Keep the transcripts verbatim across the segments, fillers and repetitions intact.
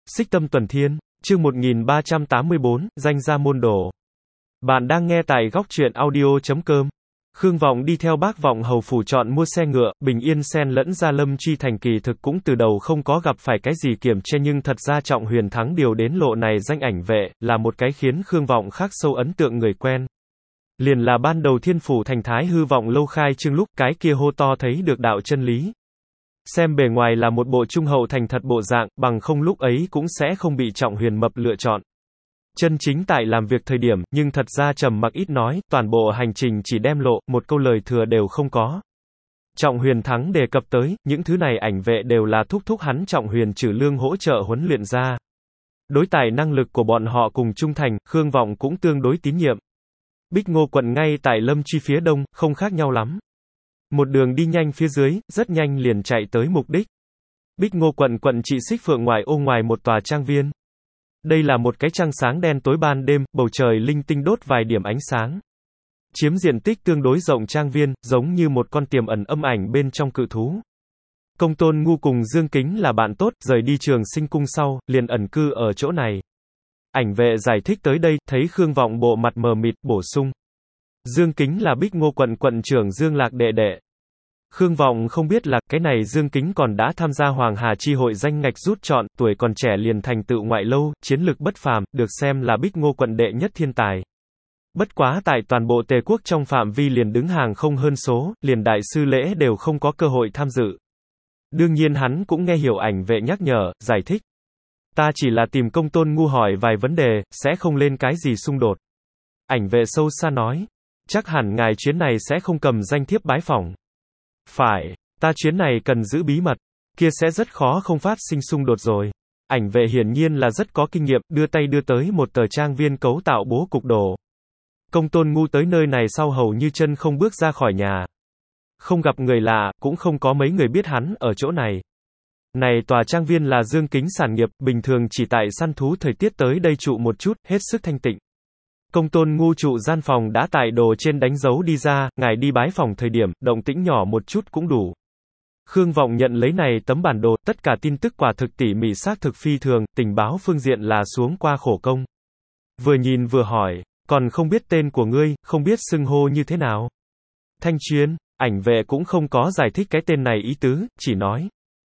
Xích Tâm Tuần Thiên, chương một nghìn ba trăm tám mươi bốn, danh gia môn đồ. Bạn đang nghe tại góc truyện audio chấm com. Khương Vọng đi theo Bác Vọng hầu phủ chọn mua xe ngựa, Bình Yên xen lẫn Gia Lâm Chi thành kỳ thực cũng từ đầu không có gặp phải cái gì kiểm tra, nhưng thật ra Trọng Huyền Thắng điều đến lộ này danh ảnh vệ, là một cái khiến Khương Vọng khắc sâu ấn tượng người quen. Liền là ban đầu Thiên Phủ thành Thái Hư Vọng lâu khai trương lúc, cái kia hô to thấy được đạo chân lý. Xem bề ngoài là một bộ trung hậu thành thật bộ dạng, bằng không lúc ấy cũng sẽ không bị Trọng Huyền Mập lựa chọn. Chân chính tại làm việc thời điểm, nhưng thật ra trầm mặc ít nói, toàn bộ hành trình chỉ đem lộ, một câu lời thừa đều không có. Trọng Huyền Thắng đề cập tới, những thứ này ảnh vệ đều là thúc thúc hắn Trọng Huyền Trử Lương hỗ trợ huấn luyện ra. Đối tài năng lực của bọn họ cùng trung thành, Khương Vọng cũng tương đối tín nhiệm. Bích Ngô quận ngay tại Lâm Chi phía đông, không khác nhau lắm. Một đường đi nhanh phía dưới, rất nhanh liền chạy tới mục đích. Bích Ngô quận quận trị Xích Phượng ngoài ô ngoài một tòa trang viên. Đây là một cái trăng sáng đen tối ban đêm, bầu trời linh tinh đốt vài điểm ánh sáng. Chiếm diện tích tương đối rộng trang viên, giống như một con tiềm ẩn âm ảnh bên trong cự thú. Công Tôn Ngu cùng Dương Kính là bạn tốt, rời đi Trường Sinh cung sau, liền ẩn cư ở chỗ này. Ảnh vệ giải thích tới đây, thấy Khương Vọng bộ mặt mờ mịt, bổ sung. Dương Kính là Bích Ngô quận quận trưởng Dương Lạc đệ đệ. Khương Vọng không biết là, cái này Dương Kính còn đã tham gia Hoàng Hà chi hội danh ngạch rút chọn, tuổi còn trẻ liền thành tựu ngoại lâu, chiến lực bất phàm, được xem là Bích Ngô quận đệ nhất thiên tài. Bất quá tại toàn bộ Tề quốc trong phạm vi liền đứng hàng không hơn số, liền đại sư lễ đều không có cơ hội tham dự. Đương nhiên hắn cũng nghe hiểu ảnh vệ nhắc nhở, giải thích. Ta chỉ là tìm Công Tôn Ngu hỏi vài vấn đề, sẽ không lên cái gì xung đột. Ảnh vệ sâu xa nói. Chắc hẳn ngài chuyến này sẽ không cầm danh thiếp bái phỏng. Phải, ta chuyến này cần giữ bí mật, kia sẽ rất khó không phát sinh xung đột rồi. Ảnh vệ hiển nhiên là rất có kinh nghiệm, đưa tay đưa tới một tờ trang viên cấu tạo bố cục đồ. Công Tôn Ngu tới nơi này sau hầu như chân không bước ra khỏi nhà. Không gặp người lạ, cũng không có mấy người biết hắn ở chỗ này. Này tòa trang viên là Dương Kính sản nghiệp, bình thường chỉ tại săn thú thời tiết tới đây trụ một chút, hết sức thanh tịnh. Công Tôn Ngu trụ gian phòng đã tải đồ trên đánh dấu đi ra, ngài đi bái phòng thời điểm, động tĩnh nhỏ một chút cũng đủ. Khương Vọng nhận lấy này tấm bản đồ, tất cả tin tức quả thực tỉ mỉ xác thực phi thường, tình báo phương diện là xuống qua khổ công. Vừa nhìn vừa hỏi, còn không biết tên của ngươi, không biết xưng hô như thế nào. Thanh Chuyên, ảnh vệ cũng không có giải thích cái tên này ý tứ, chỉ nói.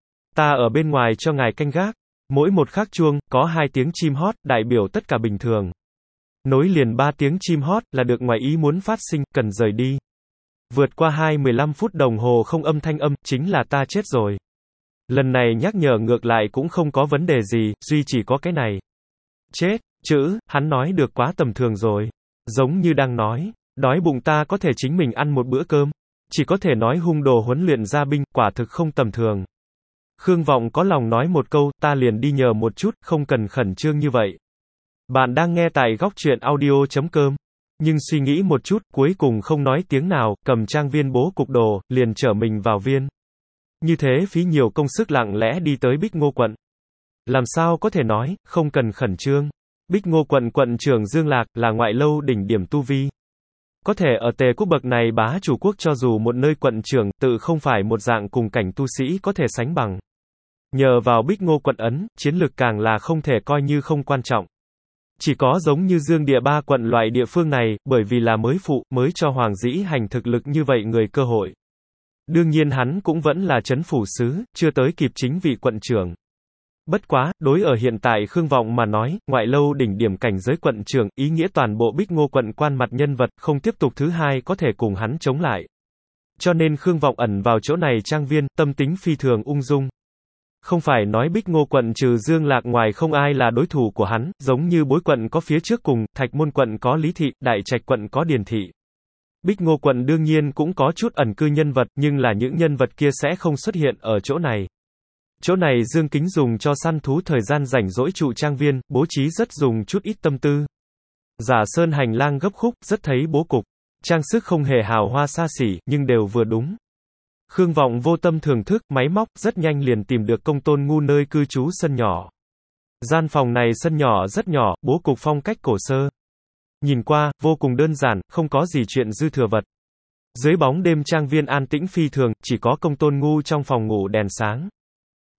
Ta ở bên ngoài cho ngài canh gác, mỗi một khắc chuông, có hai tiếng chim hót, đại biểu tất cả bình thường. Nối liền ba tiếng chim hót, là được ngoài ý muốn phát sinh, cần rời đi. Vượt qua hai mươi lăm phút đồng hồ không âm thanh âm, chính là ta chết rồi. Lần này nhắc nhở ngược lại cũng không có vấn đề gì, duy chỉ có cái này. Chết, chữ, hắn nói được quá tầm thường rồi. Giống như đang nói, đói bụng ta có thể chính mình ăn một bữa cơm. Chỉ có thể nói hung đồ huấn luyện gia binh, quả thực không tầm thường. Khương Vọng có lòng nói một câu, ta liền đi nhờ một chút, không cần khẩn trương như vậy. Bạn đang nghe tại góc truyện audio chấm com. Nhưng suy nghĩ một chút, cuối cùng không nói tiếng nào, cầm trang viên bố cục đồ, liền trở mình vào viên. Như thế phí nhiều công sức lặng lẽ đi tới Bích Ngô quận. Làm sao có thể nói, không cần khẩn trương. Bích Ngô quận quận trưởng Dương Lạc, là ngoại lâu đỉnh điểm tu vi. Có thể ở Tề quốc bậc này bá chủ quốc cho dù một nơi quận trưởng, tự không phải một dạng cùng cảnh tu sĩ có thể sánh bằng. Nhờ vào Bích Ngô quận ấn, chiến lực càng là không thể coi như không quan trọng. Chỉ có giống như Dương Địa ba quận loại địa phương này, bởi vì là mới phụ, mới cho Hoàng Dĩ Hành thực lực như vậy người cơ hội. Đương nhiên hắn cũng vẫn là trấn phủ sứ, chưa tới kịp chính vị quận trưởng. Bất quá, đối ở hiện tại Khương Vọng mà nói, ngoại lâu đỉnh điểm cảnh giới quận trưởng, ý nghĩa toàn bộ Bích Ngô quận quan mặt nhân vật, không tiếp tục thứ hai có thể cùng hắn chống lại. Cho nên Khương Vọng ẩn vào chỗ này trang viên, tâm tính phi thường ung dung. Không phải nói Bích Ngô quận trừ Dương Lạc ngoài không ai là đối thủ của hắn, giống như Bối quận có phía trước cùng, Thạch Môn quận có Lý Thị, Đại Trạch quận có Điền Thị. Bích Ngô quận đương nhiên cũng có chút ẩn cư nhân vật, nhưng là những nhân vật kia sẽ không xuất hiện ở chỗ này. Chỗ này Dương Kính dùng cho săn thú thời gian rảnh rỗi trụ trang viên, bố trí rất dùng chút ít tâm tư. Giả sơn hành lang gấp khúc, rất thấy bố cục. Trang sức không hề hào hoa xa xỉ, nhưng đều vừa đúng. Khương Vọng vô tâm thưởng thức, máy móc, rất nhanh liền tìm được Công Tôn Ngu nơi cư trú sân nhỏ. Gian phòng này sân nhỏ rất nhỏ, bố cục phong cách cổ sơ. Nhìn qua, vô cùng đơn giản, không có gì chuyện dư thừa vật. Dưới bóng đêm trang viên an tĩnh phi thường, chỉ có Công Tôn Ngu trong phòng ngủ đèn sáng.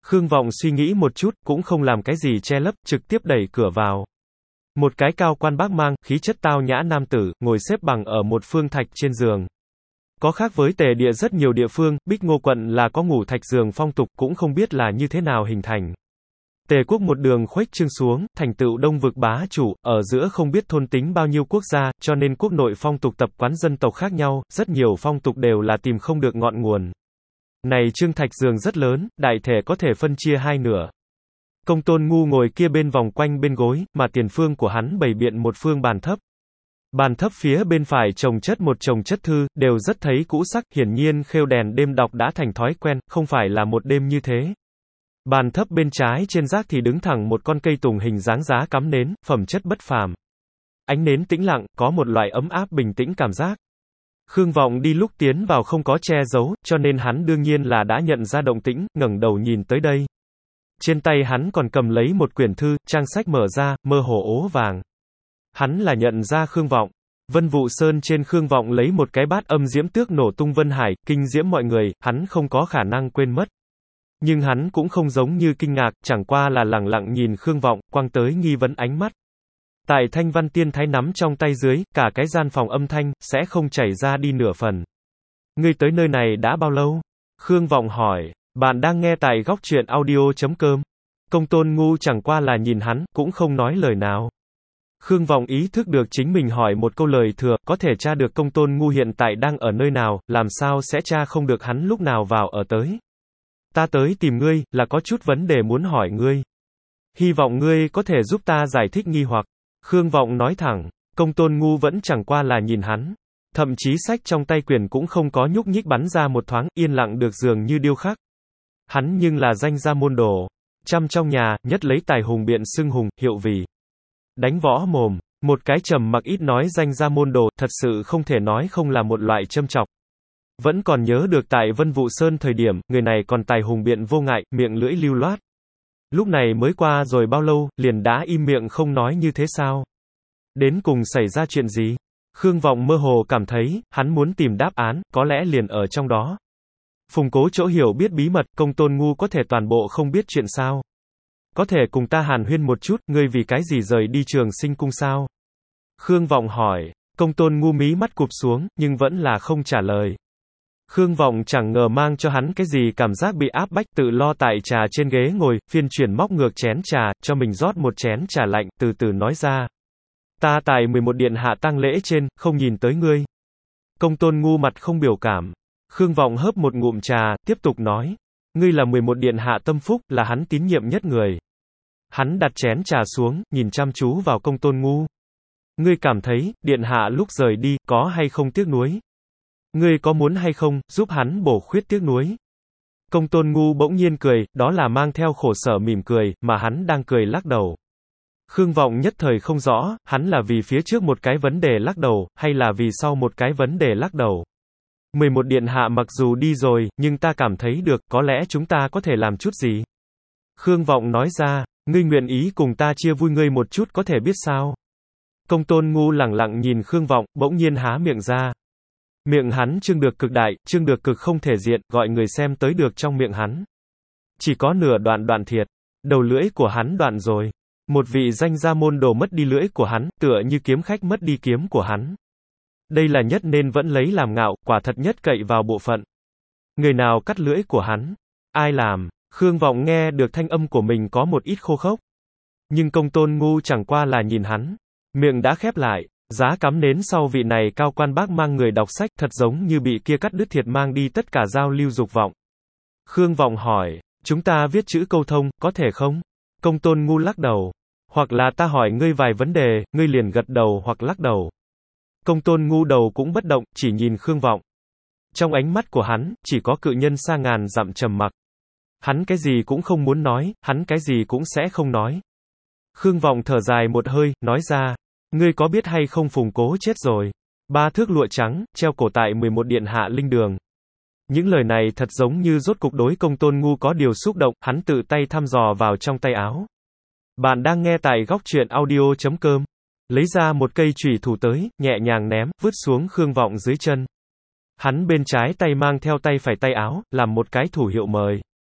Khương Vọng suy nghĩ một chút, cũng không làm cái gì che lấp, trực tiếp đẩy cửa vào. Một cái cao quan bác mang, khí chất tao nhã nam tử, ngồi xếp bằng ở một phương thạch trên giường. Có khác với Tề địa rất nhiều địa phương, Bích Ngô quận là có ngủ thạch giường phong tục, cũng không biết là như thế nào hình thành. Tề quốc một đường khuếch trương xuống, thành tựu đông vực bá chủ, ở giữa không biết thôn tính bao nhiêu quốc gia, cho nên quốc nội phong tục tập quán dân tộc khác nhau, rất nhiều phong tục đều là tìm không được ngọn nguồn. Này trương thạch giường rất lớn, đại thể có thể phân chia hai nửa. Công Tôn Ngu ngồi kia bên vòng quanh bên gối, mà tiền phương của hắn bày biện một phương bàn thấp. Bàn thấp phía bên phải chồng chất một chồng chất thư, đều rất thấy cũ sắc, hiển nhiên khêu đèn đêm đọc đã thành thói quen, không phải là một đêm như thế. Bàn thấp bên trái trên rác thì đứng thẳng một con cây tùng hình dáng giá cắm nến, phẩm chất bất phàm. Ánh nến tĩnh lặng, có một loại ấm áp bình tĩnh cảm giác. Khương Vọng đi lúc tiến vào không có che giấu, cho nên hắn đương nhiên là đã nhận ra động tĩnh, ngẩng đầu nhìn tới đây. Trên tay hắn còn cầm lấy một quyển thư, trang sách mở ra, mơ hồ ố vàng. Hắn là nhận ra Khương Vọng. Vân Vụ Sơn trên Khương Vọng lấy một cái bát âm diễm tước nổ tung vân hải, kinh diễm mọi người, hắn không có khả năng quên mất. Nhưng hắn cũng không giống như kinh ngạc, chẳng qua là lẳng lặng nhìn Khương Vọng, quăng tới nghi vấn ánh mắt. Tại thanh văn tiên thái nắm trong tay dưới, cả cái gian phòng âm thanh, sẽ không chảy ra đi nửa phần. Ngươi tới nơi này đã bao lâu? Khương Vọng hỏi. Bạn đang nghe tại góc truyện audio chấm com. Công Tôn Ngu chẳng qua là nhìn hắn, cũng không nói lời nào. Khương Vọng ý thức được chính mình hỏi một câu lời thừa, có thể tra được Công Tôn Ngu hiện tại đang ở nơi nào, làm sao sẽ tra không được hắn lúc nào vào ở tới. Ta tới tìm ngươi, là có chút vấn đề muốn hỏi ngươi. Hy vọng ngươi có thể giúp ta giải thích nghi hoặc. Khương Vọng nói thẳng, Công Tôn Ngu vẫn chẳng qua là nhìn hắn. Thậm chí sách trong tay quyển cũng không có nhúc nhích bắn ra một thoáng, yên lặng được dường như điêu khắc. Hắn nhưng là danh gia môn đồ. Trăm trong nhà, nhất lấy tài hùng biện xưng hùng, hiệu vì. Đánh võ mồm, một cái trầm mặc ít nói danh gia môn đồ, thật sự không thể nói không là một loại châm chọc. Vẫn còn nhớ được tại Vân Vụ Sơn thời điểm, người này còn tài hùng biện vô ngại, miệng lưỡi lưu loát. Lúc này mới qua rồi bao lâu, liền đã im miệng không nói như thế sao? Đến cùng xảy ra chuyện gì? Khương Vọng mơ hồ cảm thấy, hắn muốn tìm đáp án, có lẽ liền ở trong đó. Phùng Cố chỗ hiểu biết bí mật, Công Tôn Ngu có thể toàn bộ không biết chuyện sao? Có thể cùng ta hàn huyên một chút, ngươi vì cái gì rời đi Trường Sinh cung sao? Khương Vọng hỏi. Công Tôn Ngu mí mắt cụp xuống, nhưng vẫn là không trả lời. Khương Vọng chẳng ngờ mang cho hắn cái gì cảm giác bị áp bách, tự lo tại trà trên ghế ngồi, phiên chuyển móc ngược chén trà, cho mình rót một chén trà lạnh, từ từ nói ra. Ta tại mười một điện hạ tang lễ trên, không nhìn tới ngươi. Công Tôn Ngu mặt không biểu cảm. Khương Vọng hớp một ngụm trà, tiếp tục nói. Ngươi là mười một điện hạ tâm phúc, là hắn tín nhiệm nhất người. Hắn đặt chén trà xuống, nhìn chăm chú vào Công Tôn Ngu. Ngươi cảm thấy, điện hạ lúc rời đi, có hay không tiếc nuối? Ngươi có muốn hay không, giúp hắn bổ khuyết tiếc nuối? Công Tôn Ngu bỗng nhiên cười, đó là mang theo khổ sở mỉm cười, mà hắn đang cười lắc đầu. Khương Vọng nhất thời không rõ, hắn là vì phía trước một cái vấn đề lắc đầu, hay là vì sau một cái vấn đề lắc đầu. mười một điện hạ mặc dù đi rồi, nhưng ta cảm thấy được, có lẽ chúng ta có thể làm chút gì. Khương Vọng nói ra, ngươi nguyện ý cùng ta chia vui ngươi một chút có thể biết sao. Công Tôn Ngu lẳng lặng nhìn Khương Vọng, bỗng nhiên há miệng ra. Miệng hắn trương được cực đại, trương được cực không thể diện, gọi người xem tới được trong miệng hắn. Chỉ có nửa đoạn đoạn thiệt. Đầu lưỡi của hắn đoạn rồi. Một vị danh gia môn đồ mất đi lưỡi của hắn, tựa như kiếm khách mất đi kiếm của hắn. Đây là nhất nên vẫn lấy làm ngạo, quả thật nhất cậy vào bộ phận. Người nào cắt lưỡi của hắn? Ai làm? Khương Vọng nghe được thanh âm của mình có một ít khô khốc. Nhưng Công Tôn Ngu chẳng qua là nhìn hắn. Miệng đã khép lại. Giá cắm nến sau vị này cao quan bác mang người đọc sách thật giống như bị kia cắt đứt thiệt mang đi tất cả giao lưu dục vọng. Khương Vọng hỏi, chúng ta viết chữ câu thông, có thể không? Công Tôn Ngu lắc đầu. Hoặc là ta hỏi ngươi vài vấn đề, ngươi liền gật đầu hoặc lắc đầu. Công Tôn Ngu đầu cũng bất động, chỉ nhìn Khương Vọng. Trong ánh mắt của hắn, chỉ có cự nhân xa ngàn dặm trầm mặc. Hắn cái gì cũng không muốn nói, hắn cái gì cũng sẽ không nói. Khương Vọng thở dài một hơi, nói ra. Ngươi có biết hay không Phùng Cố chết rồi. Ba thước lụa trắng, treo cổ tại mười một điện hạ linh đường. Những lời này thật giống như rốt cục đối Công Tôn Ngu có điều xúc động, hắn tự tay thăm dò vào trong tay áo. Bạn đang nghe tại góc truyện audio chấm com. Lấy ra một cây chùy thủ tới, nhẹ nhàng ném, vứt xuống Khương Vọng dưới chân. Hắn bên trái tay mang theo tay phải tay áo, làm một cái thủ hiệu mời.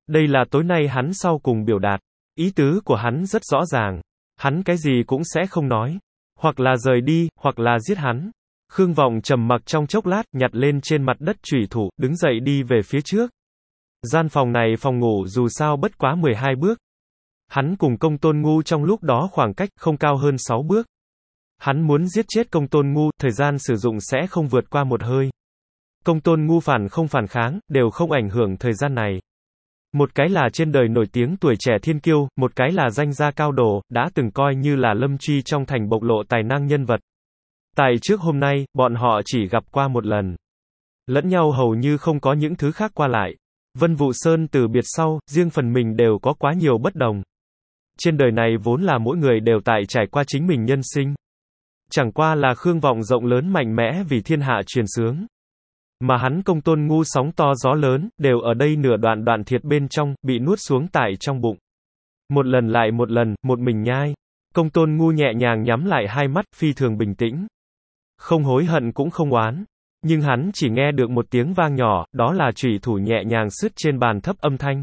Đây là tối nay hắn sau cùng biểu đạt. Ý tứ của hắn rất rõ ràng. Hắn cái gì cũng sẽ không nói. Hoặc là rời đi, hoặc là giết hắn. Khương Vọng trầm mặc trong chốc lát, nhặt lên trên mặt đất chủy thủ, đứng dậy đi về phía trước. Gian phòng này phòng ngủ dù sao bất quá mười hai bước. Hắn cùng Công Tôn Ngu trong lúc đó khoảng cách không cao hơn sáu bước. Hắn muốn giết chết Công Tôn Ngu, thời gian sử dụng sẽ không vượt qua một hơi. Công Tôn Ngu phản không phản kháng, đều không ảnh hưởng thời gian này. Một cái là trên đời nổi tiếng tuổi trẻ thiên kiêu, một cái là danh gia cao đồ, đã từng coi như là lâm truy trong thành bộc lộ tài năng nhân vật. Tại trước hôm nay, bọn họ chỉ gặp qua một lần. Lẫn nhau hầu như không có những thứ khác qua lại. Vân Vụ Sơn từ biệt sau, riêng phần mình đều có quá nhiều bất đồng. Trên đời này vốn là mỗi người đều tại trải qua chính mình nhân sinh. Chẳng qua là Khương Vọng rộng lớn mạnh mẽ vì thiên hạ truyền xướng. Mà hắn Công Tôn Ngu sóng to gió lớn, đều ở đây nửa đoạn đoạn thiệt bên trong, bị nuốt xuống tại trong bụng. Một lần lại một lần, một mình nhai. Công Tôn Ngu nhẹ nhàng nhắm lại hai mắt, phi thường bình tĩnh. Không hối hận cũng không oán. Nhưng hắn chỉ nghe được một tiếng vang nhỏ, đó là chủy thủ nhẹ nhàng sứt trên bàn thấp âm thanh.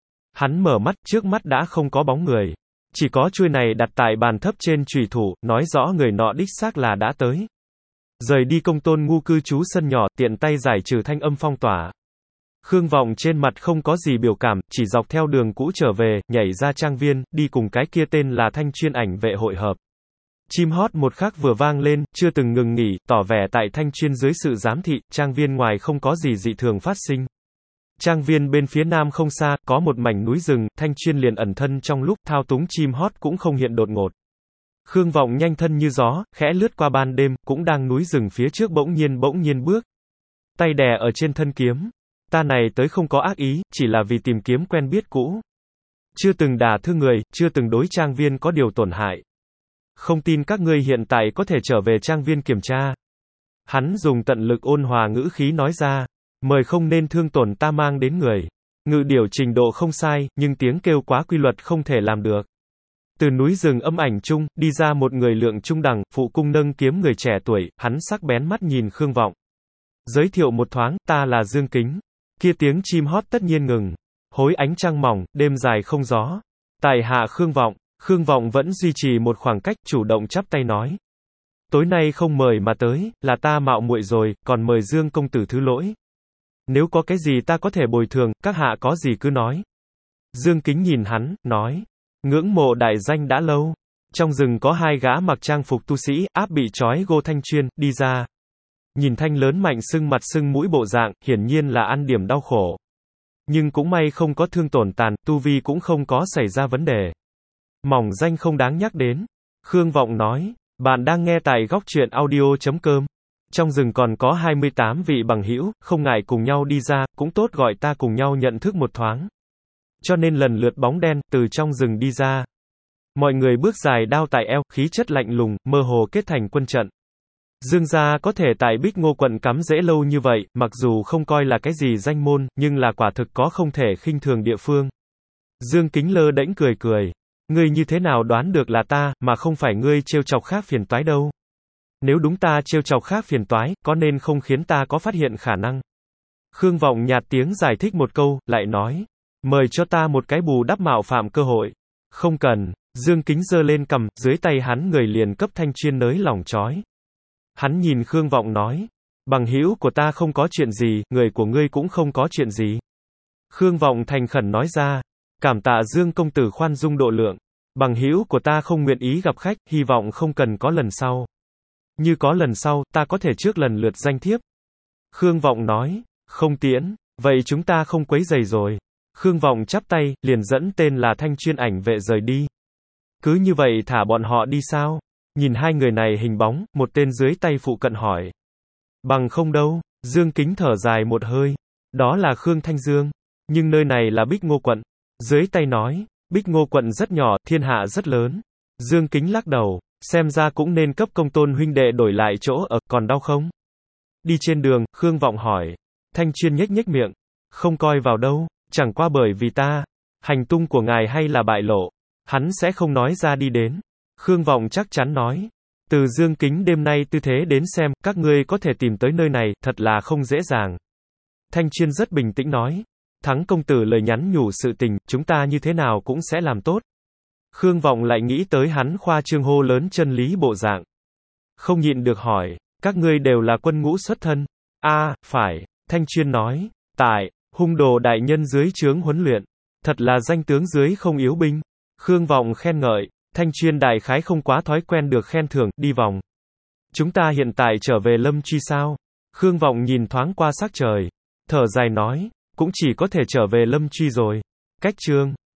Hắn mở mắt, trước mắt đã không có bóng người. Chỉ có chuôi này đặt tại bàn thấp trên chủy thủ, nói rõ người nọ đích xác là đã tới. Rời đi Công Tôn Ngu cư trú sân nhỏ, tiện tay giải trừ thanh âm phong tỏa. Khương Vọng trên mặt không có gì biểu cảm, chỉ dọc theo đường cũ trở về, nhảy ra trang viên, đi cùng cái kia tên là Thanh Chuyên ảnh vệ hội hợp. Chim hót một khắc vừa vang lên, chưa từng ngừng nghỉ, tỏ vẻ tại Thanh Chuyên dưới sự giám thị, trang viên ngoài không có gì dị thường phát sinh. Trang viên bên phía nam không xa, có một mảnh núi rừng, Thanh Chuyên liền ẩn thân trong lúc thao túng chim hót cũng không hiện đột ngột. Khương Vọng nhanh thân như gió, khẽ lướt qua ban đêm, cũng đang núi rừng phía trước bỗng nhiên bỗng nhiên bước. Tay đè ở trên thân kiếm. Ta này tới không có ác ý, chỉ là vì tìm kiếm quen biết cũ. Chưa từng đả thương người, chưa từng đối trang viên có điều tổn hại. Không tin các ngươi hiện tại có thể trở về trang viên kiểm tra. Hắn dùng tận lực ôn hòa ngữ khí nói ra. Mời không nên thương tổn ta mang đến người. Ngự điểu trình độ không sai, nhưng tiếng kêu quá quy luật không thể làm được. Từ núi rừng âm ảnh chung, đi ra một người lượng trung đẳng, phụ cung nâng kiếm người trẻ tuổi, hắn sắc bén mắt nhìn Khương Vọng. Giới thiệu một thoáng, ta là Dương Kính. Kia tiếng chim hót tất nhiên ngừng. Hối ánh trăng mỏng, đêm dài không gió. Tại hạ Khương Vọng. Khương Vọng vẫn duy trì một khoảng cách, chủ động chắp tay nói. Tối nay không mời mà tới, là ta mạo muội rồi, còn mời Dương công tử thứ lỗi. Nếu có cái gì ta có thể bồi thường, các hạ có gì cứ nói. Dương Kính nhìn hắn, nói. Ngưỡng mộ đại danh đã lâu. Trong rừng có hai gã mặc trang phục tu sĩ, áp bị trói gô Thanh Chuyên, đi ra. Nhìn Thanh lớn mạnh sưng mặt sưng mũi bộ dạng, hiển nhiên là ăn điểm đau khổ. Nhưng cũng may không có thương tổn tàn, tu vi cũng không có xảy ra vấn đề. Mỏng danh không đáng nhắc đến. Khương Vọng nói, bạn đang nghe tại góc truyện audio chấm com. Trong rừng còn có hai mươi tám vị bằng hữu, không ngại cùng nhau đi ra, cũng tốt gọi ta cùng nhau nhận thức một thoáng. Cho nên lần lượt bóng đen, từ trong rừng đi ra. Mọi người bước dài đao tại eo, khí chất lạnh lùng, mơ hồ kết thành quân trận. Dương gia có thể tại Bích Ngô quận cắm rễ lâu như vậy, mặc dù không coi là cái gì danh môn, nhưng là quả thực có không thể khinh thường địa phương. Dương Kính lơ đễnh cười cười. Ngươi như thế nào đoán được là ta, mà không phải ngươi trêu chọc khác phiền toái đâu. Nếu đúng ta trêu chọc khác phiền toái, có nên không khiến ta có phát hiện khả năng. Khương Vọng nhạt tiếng giải thích một câu, lại nói. Mời cho ta một cái bù đắp mạo phạm cơ hội. Không cần. Dương Kính giơ lên cầm, dưới tay hắn người liền cấp Thanh Chuyên nới lỏng trói. Hắn nhìn Khương Vọng nói. Bằng hữu của ta không có chuyện gì, người của ngươi cũng không có chuyện gì. Khương Vọng thành khẩn nói ra. Cảm tạ Dương công tử khoan dung độ lượng. Bằng hữu của ta không nguyện ý gặp khách, hy vọng không cần có lần sau. Như có lần sau, ta có thể trước lần lượt danh thiếp. Khương Vọng nói. Không tiễn. Vậy chúng ta không quấy rầy rồi. Khương Vọng chắp tay, liền dẫn tên là Thanh Chuyên ảnh vệ rời đi. Cứ như vậy thả bọn họ đi sao? Nhìn hai người này hình bóng, một tên dưới tay phụ cận hỏi. Bằng không đâu, Dương Kính thở dài một hơi. Đó là Khương Thanh Dương. Nhưng nơi này là Bích Ngô quận. Dưới tay nói, Bích Ngô quận rất nhỏ, thiên hạ rất lớn. Dương Kính lắc đầu, xem ra cũng nên cấp Công Tôn huynh đệ đổi lại chỗ ở, còn đau không? Đi trên đường, Khương Vọng hỏi. Thanh Chuyên nhếch nhếch miệng. Không coi vào đâu, chẳng qua bởi vì ta. Hành tung của ngài hay là bại lộ. Hắn sẽ không nói ra đi đến. Khương Vọng chắc chắn nói. Từ Dương Kính đêm nay tư thế đến xem, các ngươi có thể tìm tới nơi này, thật là không dễ dàng. Thanh Chuyên rất bình tĩnh nói. Thắng công tử lời nhắn nhủ sự tình, chúng ta như thế nào cũng sẽ làm tốt. Khương Vọng lại nghĩ tới hắn khoa trương hô lớn chân lý bộ dạng. Không nhịn được hỏi, các ngươi đều là quân ngũ xuất thân. A, phải, Thanh Chuyên nói, tại, hung đồ đại nhân dưới trướng huấn luyện. Thật là danh tướng dưới không yếu binh. Khương Vọng khen ngợi, Thanh Chuyên đại khái không quá thói quen được khen thưởng, đi vòng. Chúng ta hiện tại trở về Lâm Truy sao? Khương Vọng nhìn thoáng qua sắc trời. Thở dài nói, cũng chỉ có thể trở về Lâm Truy rồi. Cách chương